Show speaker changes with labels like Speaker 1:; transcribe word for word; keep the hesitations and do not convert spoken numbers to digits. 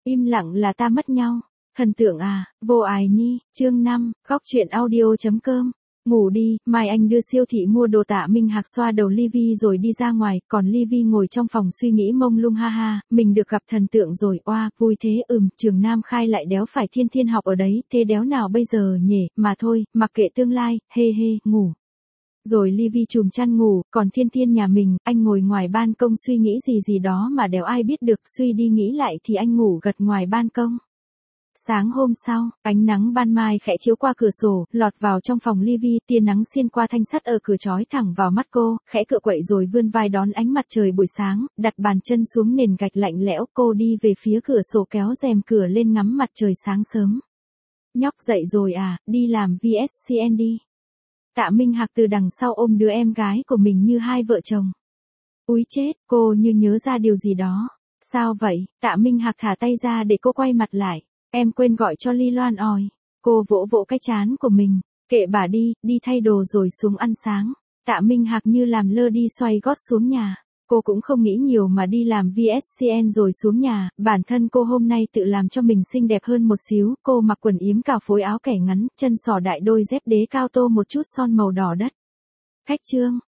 Speaker 1: Im lặng là ta mất nhau. Thần tượng à, vô ải nhi, chương năm, góc truyện audio.com. Ngủ đi, mai anh đưa siêu thị mua đồ. Tạ Minh Hạc xoa đầu Livy rồi đi ra ngoài, còn Livy ngồi trong phòng suy nghĩ mông lung. Ha ha, mình được gặp thần tượng rồi, oa, vui thế. Ừm, trường Nam Khai lại đéo phải Thiên Thiên học ở đấy, thế đéo nào bây giờ nhỉ, mà thôi, mặc kệ tương lai, hê hê, ngủ. Rồi Livy chùm chăn ngủ, còn Thiên Thiên nhà mình, anh ngồi ngoài ban công suy nghĩ gì gì đó mà đéo ai biết được, suy đi nghĩ lại thì anh ngủ gật ngoài ban công. Sáng hôm sau, ánh nắng ban mai khẽ chiếu qua cửa sổ, lọt vào trong phòng Livy, tia nắng xiên qua thanh sắt ở cửa chói thẳng vào mắt cô, khẽ cựa quậy rồi vươn vai đón ánh mặt trời buổi sáng, đặt bàn chân xuống nền gạch lạnh lẽo, cô đi về phía cửa sổ kéo rèm cửa lên ngắm mặt trời sáng sớm. Nhóc dậy rồi à, đi làm vê ét xê en đi. Tạ Minh Hạc từ đằng sau ôm đứa em gái của mình như hai vợ chồng. Úi chết, cô như nhớ ra điều gì đó. Sao vậy? Tạ Minh Hạc thả tay ra để cô quay mặt lại. Em quên gọi cho Ly Loan ỏi. Cô vỗ vỗ cái trán của mình. Kệ bà đi, đi thay đồ rồi xuống ăn sáng. Tạ Minh Hạc như làm lơ đi xoay gót xuống nhà. Cô cũng không nghĩ nhiều mà đi làm vê ét xê en rồi xuống nhà. Bản thân cô hôm nay tự làm cho mình xinh đẹp hơn một xíu. Cô mặc quần yếm cào phối áo kẻ ngắn, chân sò đại đôi dép đế cao tô một chút son màu đỏ đất. Khách trương,